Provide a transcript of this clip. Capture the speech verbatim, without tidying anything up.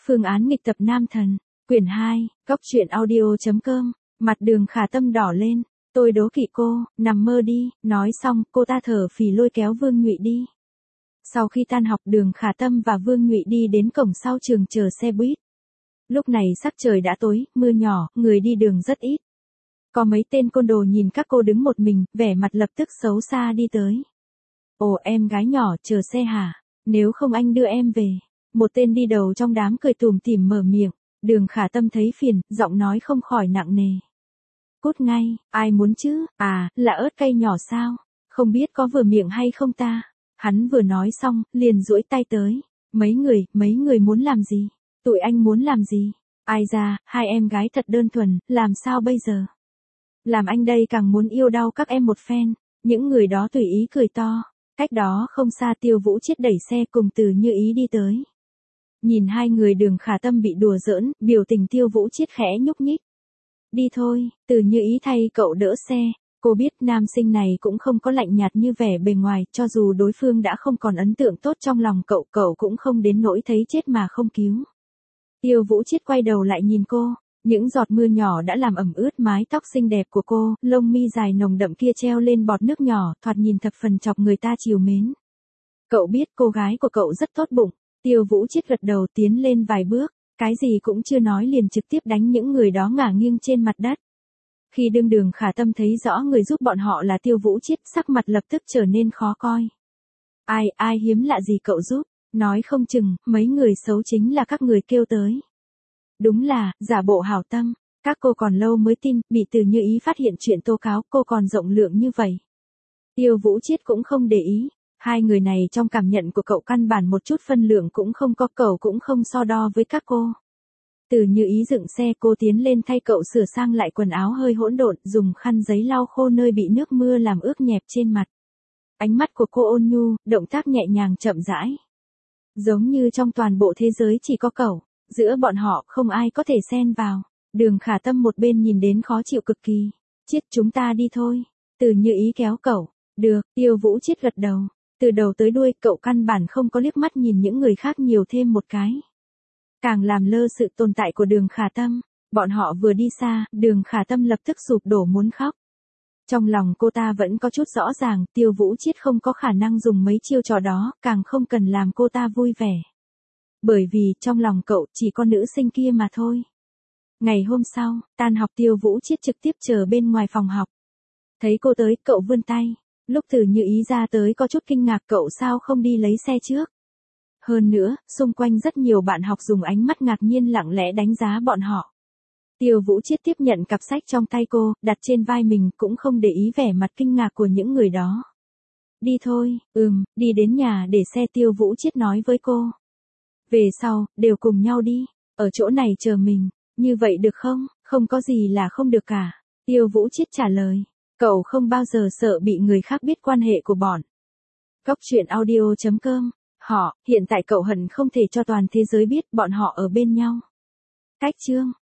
Phương án nghịch tập nam thần, quyển hai, góc truyện audio.com, mặt Đường Khả Tâm đỏ lên, tôi đố kỵ cô, nằm mơ đi, nói xong, cô ta thở phì lôi kéo Vương Nhụy đi. Sau khi tan học Đường Khả Tâm và Vương Nhụy đi đến cổng sau trường chờ xe buýt. Lúc này sắc trời đã tối, mưa nhỏ, người đi đường rất ít. Có mấy tên côn đồ nhìn các cô đứng một mình, vẻ mặt lập tức xấu xa đi tới. Ồ em gái nhỏ, chờ xe hả? Nếu không anh đưa em về. Một tên đi đầu trong đám cười tủm tỉm mở miệng. Đường Khả Tâm thấy phiền, giọng nói không khỏi nặng nề. Cút ngay, ai muốn chứ, à, là ớt cây nhỏ sao? Không biết có vừa miệng hay không ta? Hắn vừa nói xong, liền duỗi tay tới. Mấy người, mấy người muốn làm gì? Tụi anh muốn làm gì? Ai ra, hai em gái thật đơn thuần, làm sao bây giờ? Làm anh đây càng muốn yêu đau các em một phen. Những người đó tùy ý cười to. Cách đó không xa Tiêu Vũ Chiết đẩy xe cùng Từ Như Ý đi tới. Nhìn hai người Đường Khả Tâm bị đùa giỡn, biểu tình Tiêu Vũ Chiết khẽ nhúc nhích. Đi thôi, Từ Như Ý thay cậu đỡ xe. Cô biết nam sinh này cũng không có lạnh nhạt như vẻ bề ngoài, cho dù đối phương đã không còn ấn tượng tốt trong lòng cậu, cậu cũng không đến nỗi thấy chết mà không cứu. Tiêu Vũ Chiết quay đầu lại nhìn cô, những giọt mưa nhỏ đã làm ẩm ướt mái tóc xinh đẹp của cô, lông mi dài nồng đậm kia treo lên bọt nước nhỏ, thoạt nhìn thập phần chọc người ta trìu mến. Cậu biết cô gái của cậu rất tốt bụng. Tiêu Vũ Chiết gật đầu tiến lên vài bước, cái gì cũng chưa nói liền trực tiếp đánh những người đó ngả nghiêng trên mặt đất. Khi đương Đường Khả Tâm thấy rõ người giúp bọn họ là Tiêu Vũ Chiết, sắc mặt lập tức trở nên khó coi. Ai, ai hiếm lạ gì cậu giúp, nói không chừng, mấy người xấu chính là các người kêu tới. Đúng là, giả bộ hảo tâm, các cô còn lâu mới tin, bị Từ Như Ý phát hiện chuyện tố cáo, cô còn rộng lượng như vậy. Tiêu Vũ Chiết cũng không để ý, hai người này trong cảm nhận của cậu căn bản một chút phân lượng cũng không có, cậu cũng không so đo với các cô. Từ Như Ý dựng xe, cô tiến lên thay cậu sửa sang lại quần áo hơi hỗn độn, dùng khăn giấy lau khô nơi bị nước mưa làm ướt nhẹp trên mặt. Ánh mắt của cô ôn nhu, động tác nhẹ nhàng chậm rãi. Giống như trong toàn bộ thế giới chỉ có cậu, giữa bọn họ không ai có thể xen vào. Đường Khả Tâm một bên nhìn đến khó chịu cực kỳ. Chiết, chúng ta đi thôi. Từ Như Ý kéo cậu. Được, Tiêu Vũ Chiết gật đầu. Từ đầu tới đuôi cậu căn bản không có liếc mắt nhìn những người khác nhiều thêm một cái. Càng làm lơ sự tồn tại của Đường Khả Tâm. Bọn họ vừa đi xa, Đường Khả Tâm lập tức sụp đổ muốn khóc. Trong lòng cô ta vẫn có chút rõ ràng, Tiêu Vũ Chiết không có khả năng dùng mấy chiêu trò đó, càng không cần làm cô ta vui vẻ. Bởi vì trong lòng cậu chỉ có nữ sinh kia mà thôi. Ngày hôm sau, tan học Tiêu Vũ Chiết trực tiếp chờ bên ngoài phòng học. Thấy cô tới, cậu vươn tay. Lúc Từ Như Ý ra tới có chút kinh ngạc, cậu sao không đi lấy xe trước. Hơn nữa, xung quanh rất nhiều bạn học dùng ánh mắt ngạc nhiên lặng lẽ đánh giá bọn họ. Tiêu Vũ Chiết tiếp nhận cặp sách trong tay cô, đặt trên vai mình, cũng không để ý vẻ mặt kinh ngạc của những người đó. Đi thôi, ừm, đi đến nhà để xe, Tiêu Vũ Chiết nói với cô. Về sau, đều cùng nhau đi, ở chỗ này chờ mình, như vậy được không? Không có gì là không được cả. Tiêu Vũ Chiết trả lời, cậu không bao giờ sợ bị người khác biết quan hệ của bọn. Góc truyện audio.com, họ, hiện tại cậu hận không thể cho toàn thế giới biết bọn họ ở bên nhau. Cách chương